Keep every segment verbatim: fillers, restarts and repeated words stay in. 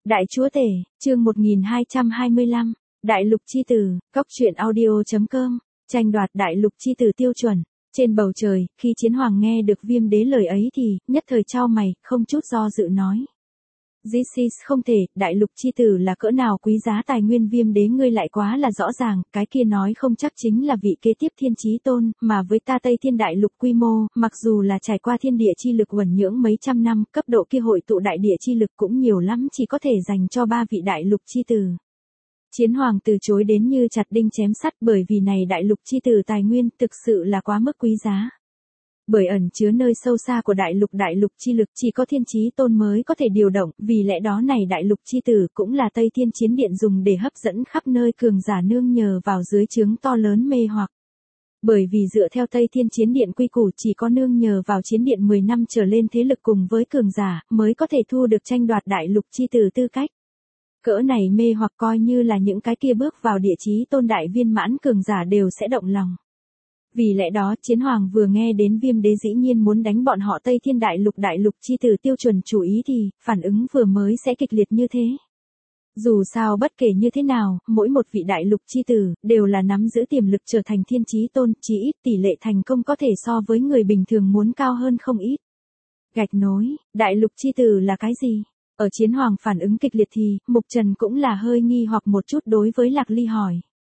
Đại chúa tể, chương một nghìn hai trăm hai mươi lăm, Đại lục chi tử, cóc truyện audio chấm com, tranh đoạt đại lục chi tử tiêu chuẩn. Trên bầu trời, khi Chiến Hoàng nghe được Viêm Đế lời ấy thì, nhất thời chau mày, không chút do dự nói. This is không thể, đại lục chi tử là cỡ nào quý giá tài nguyên. Viêm Đế ngươi lại quá là rõ ràng, cái kia nói không chắc chính là vị kế tiếp Thiên Chí Tôn, mà với ta Tây Thiên đại lục quy mô, mặc dù là trải qua thiên địa chi lực uẩn nhưỡng mấy trăm năm, cấp độ kia hội tụ đại địa chi lực cũng nhiều lắm, chỉ có thể dành cho ba vị đại lục chi tử. Chiến Hoàng từ chối đến như chặt đinh chém sắt, bởi vì này đại lục chi tử tài nguyên thực sự là quá mức quý giá. Bởi ẩn chứa nơi sâu xa của đại lục đại lục chi lực chỉ có Thiên Chí Tôn mới có thể điều động, vì lẽ đó này đại lục chi tử cũng là Tây Thiên Chiến Điện dùng để hấp dẫn khắp nơi cường giả nương nhờ vào dưới trướng to lớn mê hoặc. Bởi vì dựa theo Tây Thiên Chiến Điện quy củ chỉ có nương nhờ vào chiến điện mười năm trở lên thế lực cùng với cường giả mới có thể thu được tranh đoạt đại lục chi tử tư cách. Cỡ này mê hoặc coi như là những cái kia bước vào địa chí tôn đại viên mãn cường giả đều sẽ động lòng. Vì lẽ đó Chiến Hoàng vừa nghe đến Viêm Đế dĩ nhiên muốn đánh bọn họ Tây Thiên đại lục đại lục chi tử tiêu chuẩn chủ ý thì, phản ứng vừa mới sẽ kịch liệt như thế. Dù sao bất kể như thế nào, mỗi một vị đại lục chi tử, đều là nắm giữ tiềm lực trở thành Thiên Chí Tôn, chỉ ít tỷ lệ thành công có thể so với người bình thường muốn cao hơn không ít. Gạch nối, đại lục chi tử là cái gì? Ở Chiến Hoàng phản ứng kịch liệt thì, Mục Trần cũng là hơi nghi hoặc một chút đối với Lạc Ly hỏi.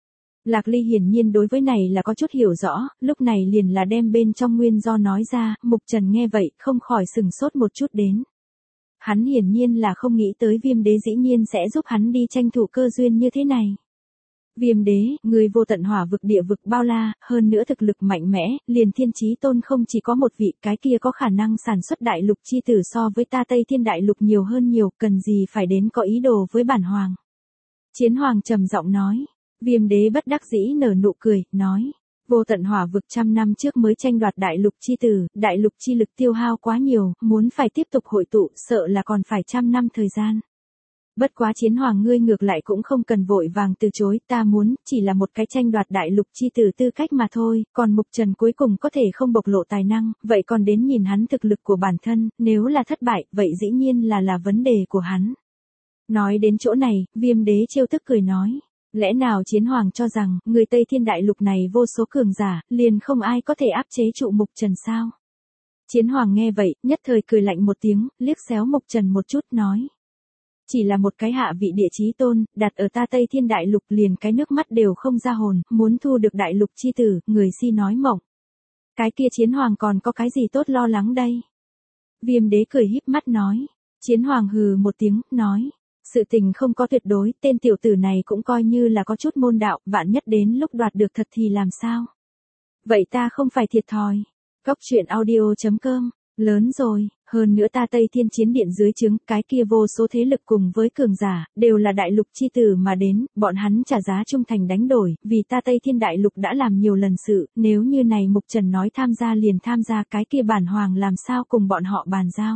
Lạc Ly hiển nhiên đối với này là có chút hiểu rõ, lúc này liền là đem bên trong nguyên do nói ra, Mục Trần nghe vậy, không khỏi sừng sốt một chút đến. Hắn hiển nhiên là không nghĩ tới Viêm Đế dĩ nhiên sẽ giúp hắn đi tranh thủ cơ duyên như thế này. Viêm Đế, người vô tận hỏa vực địa vực bao la, hơn nữa thực lực mạnh mẽ, liền Thiên Chí Tôn không chỉ có một vị, cái kia có khả năng sản xuất đại lục chi tử so với ta Tây Thiên đại lục nhiều hơn nhiều, cần gì phải đến có ý đồ với bản hoàng. Chiến Hoàng trầm giọng nói. Viêm Đế bất đắc dĩ nở nụ cười, nói. Vô tận hỏa vực trăm năm trước mới tranh đoạt đại lục chi tử, đại lục chi lực tiêu hao quá nhiều, muốn phải tiếp tục hội tụ, sợ là còn phải trăm năm thời gian. Bất quá Chiến Hoàng ngươi ngược lại cũng không cần vội vàng từ chối, ta muốn, chỉ là một cái tranh đoạt đại lục chi tử tư cách mà thôi, còn Mục Trần cuối cùng có thể không bộc lộ tài năng, vậy còn đến nhìn hắn thực lực của bản thân, nếu là thất bại, vậy dĩ nhiên là là vấn đề của hắn. Nói đến chỗ này, Viêm Đế trêu tức cười nói. Lẽ nào Chiến Hoàng cho rằng, người Tây Thiên đại lục này vô số cường giả, liền không ai có thể áp chế trụ Mục Trần sao? Chiến Hoàng nghe vậy, nhất thời cười lạnh một tiếng, liếc xéo Mục Trần một chút nói. Chỉ là một cái hạ vị địa chí tôn, đặt ở ta Tây Thiên đại lục liền cái nước mắt đều không ra hồn, muốn thu được đại lục chi tử, người si nói mộng. Cái kia Chiến Hoàng còn có cái gì tốt lo lắng đây? Viêm Đế cười híp mắt nói. Chiến Hoàng hừ một tiếng, nói. Sự tình không có tuyệt đối, tên tiểu tử này cũng coi như là có chút môn đạo, vạn nhất đến lúc đoạt được thật thì làm sao? Vậy ta không phải thiệt thòi. Cóc truyện audio chấm com, lớn rồi, hơn nữa ta Tây Thiên Chiến Điện dưới trướng, cái kia vô số thế lực cùng với cường giả, đều là đại lục chi tử mà đến, bọn hắn trả giá trung thành đánh đổi, vì ta Tây Thiên đại lục đã làm nhiều lần sự, nếu như này Mục Trần nói tham gia liền tham gia, cái kia bản hoàng làm sao cùng bọn họ bàn giao.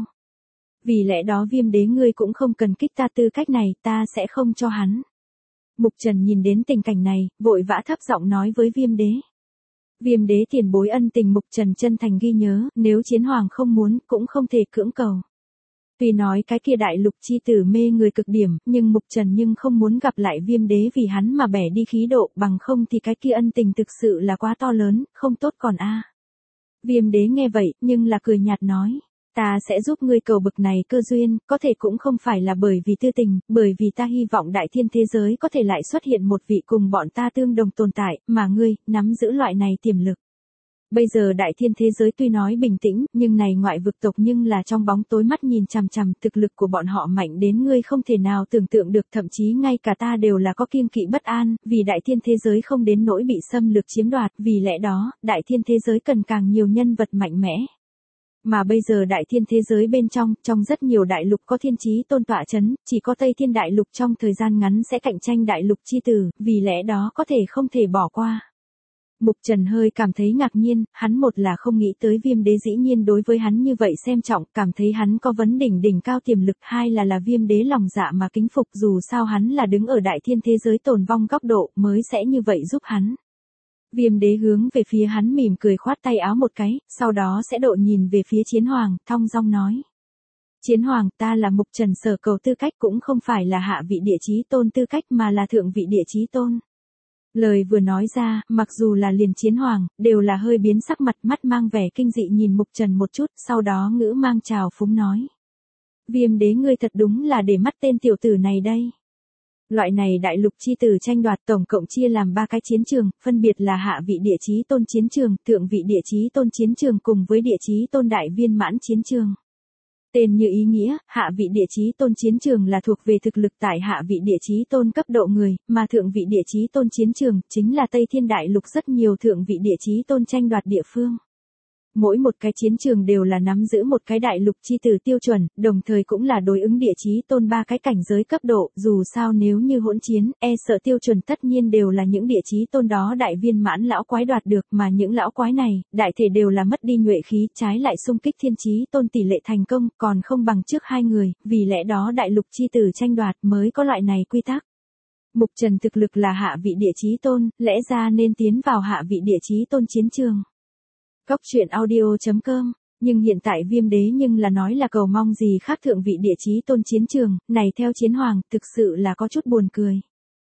Vì lẽ đó Viêm Đế ngươi cũng không cần kích ta tư cách này, ta sẽ không cho hắn. Mục Trần nhìn đến tình cảnh này, vội vã thấp giọng nói với Viêm Đế. Viêm Đế tiền bối ân tình Mục Trần chân thành ghi nhớ, nếu Chiến Hoàng không muốn, cũng không thể cưỡng cầu. Tuy nói cái kia đại lục chi tử mê người cực điểm, nhưng Mục Trần nhưng không muốn gặp lại Viêm Đế vì hắn mà bẻ đi khí độ, bằng không thì cái kia ân tình thực sự là quá to lớn, không tốt còn a. Viêm Đế nghe vậy, nhưng là cười nhạt nói. Ta sẽ giúp ngươi cầu bực này cơ duyên, có thể cũng không phải là bởi vì tư tình, bởi vì ta hy vọng đại thiên thế giới có thể lại xuất hiện một vị cùng bọn ta tương đồng tồn tại, mà ngươi, nắm giữ loại này tiềm lực. Bây giờ đại thiên thế giới tuy nói bình tĩnh, nhưng này ngoại vực tộc nhưng là trong bóng tối mắt nhìn chằm chằm, thực lực của bọn họ mạnh đến ngươi không thể nào tưởng tượng được, thậm chí ngay cả ta đều là có kiêng kỵ bất an, vì đại thiên thế giới không đến nỗi bị xâm lược chiếm đoạt, vì lẽ đó, đại thiên thế giới cần càng nhiều nhân vật mạnh mẽ. Mà bây giờ đại thiên thế giới bên trong, trong rất nhiều đại lục có Thiên Chí Tôn tọa chấn, chỉ có Tây Thiên đại lục trong thời gian ngắn sẽ cạnh tranh đại lục chi tử, vì lẽ đó có thể không thể bỏ qua. Mục Trần hơi cảm thấy ngạc nhiên, hắn một là không nghĩ tới Viêm Đế dĩ nhiên đối với hắn như vậy xem trọng, cảm thấy hắn có vấn đỉnh đỉnh cao tiềm lực, hai là là Viêm Đế lòng dạ mà kính phục, dù sao hắn là đứng ở đại thiên thế giới tồn vong góc độ, mới sẽ như vậy giúp hắn. Viêm Đế hướng về phía hắn mỉm cười khoát tay áo một cái, sau đó sẽ độ nhìn về phía Chiến Hoàng, thong dong nói. Chiến hoàng, ta là Mục Trần sở cầu tư cách cũng không phải là hạ vị địa chí tôn tư cách mà là thượng vị địa chí tôn. Lời vừa nói ra, mặc dù là liền Chiến hoàng, đều là hơi biến sắc mặt, mắt mang vẻ kinh dị nhìn Mục Trần một chút, sau đó ngữ mang trào phúng nói. Viêm đế ngươi thật đúng là để mắt tên tiểu tử này đây. Loại này đại lục chi tử tranh đoạt tổng cộng chia làm ba cái chiến trường, phân biệt là hạ vị địa chí tôn chiến trường, thượng vị địa chí tôn chiến trường cùng với địa chí tôn đại viên mãn chiến trường. Tên như ý nghĩa, hạ vị địa chí tôn chiến trường là thuộc về thực lực tại hạ vị địa chí tôn cấp độ người, mà thượng vị địa chí tôn chiến trường chính là Tây Thiên Đại Lục rất nhiều thượng vị địa chí tôn tranh đoạt địa phương. Mỗi một cái chiến trường đều là nắm giữ một cái đại lục chi tử tiêu chuẩn, đồng thời cũng là đối ứng địa chí tôn ba cái cảnh giới cấp độ, dù sao nếu như hỗn chiến, e sợ tiêu chuẩn tất nhiên đều là những địa chí tôn đó đại viên mãn lão quái đoạt được, mà những lão quái này, đại thể đều là mất đi nhuệ khí, trái lại xung kích thiên chí tôn tỷ lệ thành công, còn không bằng trước hai người, vì lẽ đó đại lục chi tử tranh đoạt mới có loại này quy tắc. Mục Trần thực lực là hạ vị địa chí tôn, lẽ ra nên tiến vào hạ vị địa chí tôn chiến trường. Cốc truyện audio chấm com, nhưng hiện tại Viêm đế nhưng là nói là cầu mong gì khác thượng vị địa chí tôn chiến trường, này theo Chiến hoàng, thực sự là có chút buồn cười.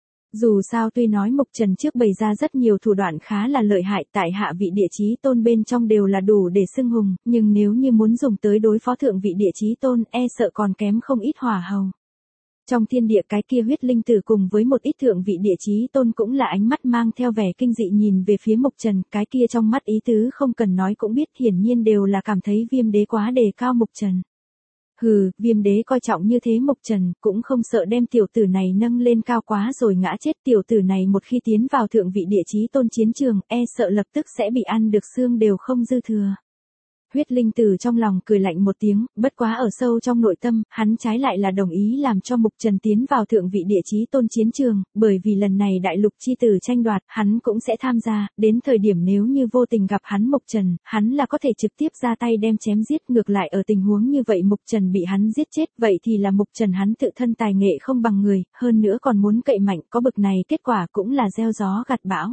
Dù sao tuy nói Mục Trần trước bày ra rất nhiều thủ đoạn khá là lợi hại tại hạ vị địa chí tôn bên trong đều là đủ để xưng hùng, nhưng nếu như muốn dùng tới đối phó thượng vị địa chí tôn e sợ còn kém không ít hỏa hầu. Trong thiên địa cái kia huyết linh tử cùng với một ít thượng vị địa chí tôn cũng là ánh mắt mang theo vẻ kinh dị nhìn về phía Mục Trần, cái kia trong mắt ý tứ không cần nói cũng biết hiển nhiên đều là cảm thấy Viêm đế quá đề cao Mục Trần. Hừ, Viêm đế coi trọng như thế Mục Trần, cũng không sợ đem tiểu tử này nâng lên cao quá rồi ngã chết, tiểu tử này một khi tiến vào thượng vị địa chí tôn chiến trường, e sợ lập tức sẽ bị ăn được xương đều không dư thừa. Huyết linh tử trong lòng cười lạnh một tiếng, bất quá ở sâu trong nội tâm, hắn trái lại là đồng ý làm cho Mục Trần tiến vào thượng vị địa chí tôn chiến trường, bởi vì lần này đại lục chi tử tranh đoạt, hắn cũng sẽ tham gia, đến thời điểm nếu như vô tình gặp hắn Mục Trần, hắn là có thể trực tiếp ra tay đem chém giết, ngược lại ở tình huống như vậy Mục Trần bị hắn giết chết, vậy thì là Mục Trần hắn tự thân tài nghệ không bằng người, hơn nữa còn muốn cậy mạnh, có bực này kết quả cũng là gieo gió gặt bão.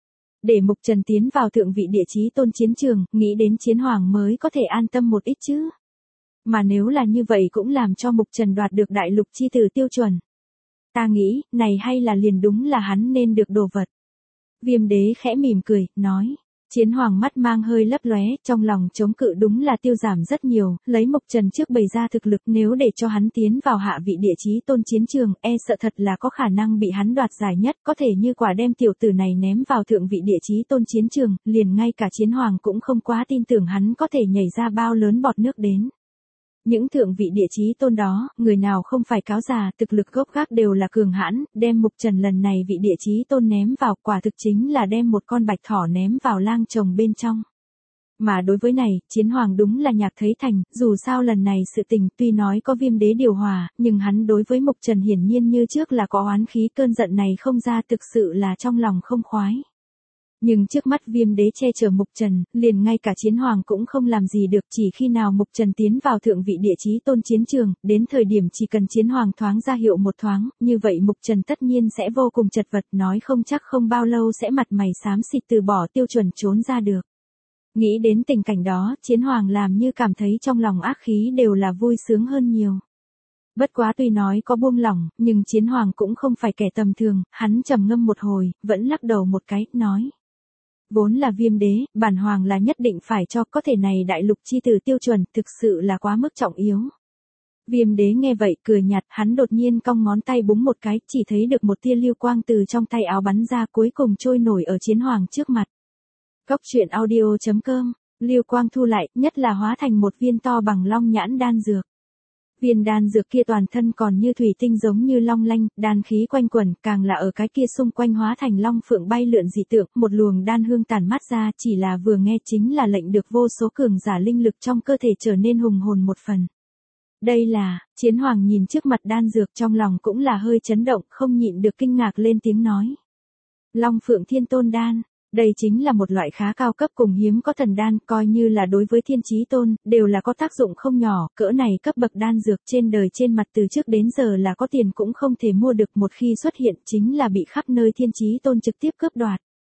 Để Mục Trần tiến vào thượng vị địa chí tôn chiến trường, nghĩ đến Chiến hoàng mới có thể an tâm một ít chứ. Mà nếu là như vậy cũng làm cho Mục Trần đoạt được đại lục chi tử tiêu chuẩn. Ta nghĩ, này hay là liền đúng là hắn nên được đồ vật. Viêm đế khẽ mỉm cười, nói. Chiến hoàng mắt mang hơi lấp lóe, trong lòng chống cự đúng là tiêu giảm rất nhiều, lấy Mục Trần trước bày ra thực lực nếu để cho hắn tiến vào hạ vị địa chí tôn chiến trường, e sợ thật là có khả năng bị hắn đoạt giải nhất, có thể như quả đem tiểu tử này ném vào thượng vị địa chí tôn chiến trường, liền ngay cả Chiến hoàng cũng không quá tin tưởng hắn có thể nhảy ra bao lớn bọt nước đến. Những thượng vị địa chí tôn đó, người nào không phải cáo già, thực lực gốc gác đều là cường hãn, đem Mục Trần lần này vị địa chí tôn ném vào, quả thực chính là đem một con bạch thỏ ném vào lang trồng bên trong. Mà đối với này, Chiến hoàng đúng là nhạc thấy thành, dù sao lần này sự tình tuy nói có Viêm đế điều hòa, nhưng hắn đối với Mục Trần hiển nhiên như trước là có oán khí, cơn giận này không ra, thực sự là trong lòng không khoái. Nhưng trước mắt Viêm đế che chở Mục Trần, liền ngay cả Chiến hoàng cũng không làm gì được, chỉ khi nào Mục Trần tiến vào thượng vị địa chí tôn chiến trường, đến thời điểm chỉ cần Chiến hoàng thoáng ra hiệu một thoáng, như vậy Mục Trần tất nhiên sẽ vô cùng chật vật, nói không chắc không bao lâu sẽ mặt mày xám xịt từ bỏ tiêu chuẩn trốn ra được. Nghĩ đến tình cảnh đó, Chiến hoàng làm như cảm thấy trong lòng ác khí đều là vui sướng hơn nhiều. Bất quá tuy nói có buông lỏng, nhưng Chiến hoàng cũng không phải kẻ tầm thường, hắn trầm ngâm một hồi, vẫn lắc đầu một cái, nói. Vốn là Viêm đế, bản hoàng là nhất định phải cho, có thể này đại lục chi tử tiêu chuẩn, thực sự là quá mức trọng yếu. Viêm đế nghe vậy, cười nhạt, hắn đột nhiên cong ngón tay búng một cái, chỉ thấy được một tia lưu quang từ trong tay áo bắn ra, cuối cùng trôi nổi ở Chiến hoàng trước mặt. Cốc truyện audio chấm com, lưu quang thu lại, nhất là hóa thành một viên to bằng long nhãn đan dược. Viên đan dược kia toàn thân còn như thủy tinh giống như long lanh, đan khí quanh quẩn, càng là ở cái kia xung quanh hóa thành long phượng bay lượn dị tượng, một luồng đan hương tản mát ra, chỉ là vừa nghe chính là lệnh được vô số cường giả linh lực trong cơ thể trở nên hùng hồn một phần. Đây là, Chiến hoàng nhìn trước mặt đan dược trong lòng cũng là hơi chấn động, không nhịn được kinh ngạc lên tiếng nói. Long phượng thiên tôn đan. Đây chính là một loại khá cao cấp cùng hiếm có thần đan, coi như là đối với thiên chí tôn, đều là có tác dụng không nhỏ, cỡ này cấp bậc đan dược trên đời trên mặt từ trước đến giờ là có tiền cũng không thể mua được, một khi xuất hiện chính là bị khắp nơi thiên chí tôn trực tiếp cướp đoạt.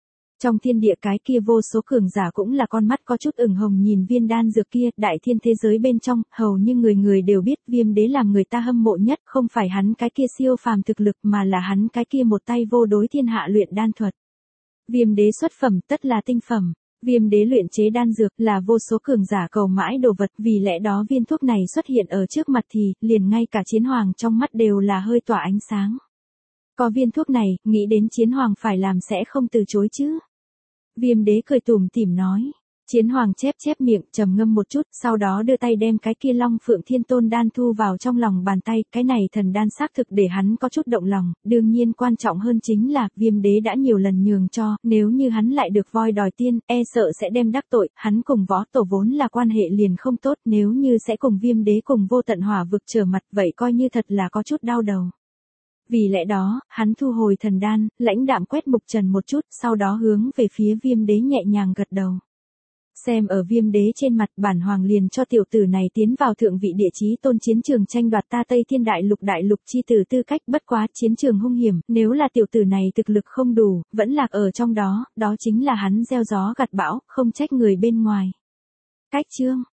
Trong thiên địa cái kia vô số cường giả cũng là con mắt có chút ửng hồng nhìn viên đan dược kia, đại thiên thế giới bên trong, hầu như người người đều biết Viêm Đế làm người ta hâm mộ nhất, không phải hắn cái kia siêu phàm thực lực mà là hắn cái kia một tay vô đối thiên hạ luyện đan thuật. Viêm Đế xuất phẩm tất là tinh phẩm. Viêm Đế luyện chế đan dược là vô số cường giả cầu mãi đồ vật, vì lẽ đó viên thuốc này xuất hiện ở trước mặt thì, liền ngay cả Chiến Hoàng trong mắt đều là hơi tỏa ánh sáng. Có viên thuốc này, nghĩ đến Chiến Hoàng phải làm sẽ không từ chối chứ. Viêm Đế cười tủm tỉm nói. Chiến Hoàng chép chép miệng, trầm ngâm một chút, sau đó đưa tay đem cái kia Long Phượng Thiên Tôn đan thu vào trong lòng bàn tay, cái này thần đan xác thực để hắn có chút động lòng, đương nhiên quan trọng hơn chính là, Viêm Đế đã nhiều lần nhường cho, nếu như hắn lại được voi đòi tiên, e sợ sẽ đem đắc tội, hắn cùng võ tổ vốn là quan hệ liền không tốt, nếu như sẽ cùng Viêm Đế cùng vô tận hỏa vực trở mặt, vậy coi như thật là có chút đau đầu. Vì lẽ đó, hắn thu hồi thần đan, lãnh đạm quét mục trần một chút, sau đó hướng về phía Viêm Đế nhẹ nhàng gật đầu. Xem ở Viêm Đế trên mặt, bản hoàng liền cho tiểu tử này tiến vào thượng vị địa chí tôn chiến trường tranh đoạt ta Tây Thiên Đại Lục đại lục chi tử tư cách, bất quá chiến trường hung hiểm, nếu là tiểu tử này thực lực không đủ, vẫn lạc ở trong đó, đó chính là hắn gieo gió gặt bão, không trách người bên ngoài. Cách chương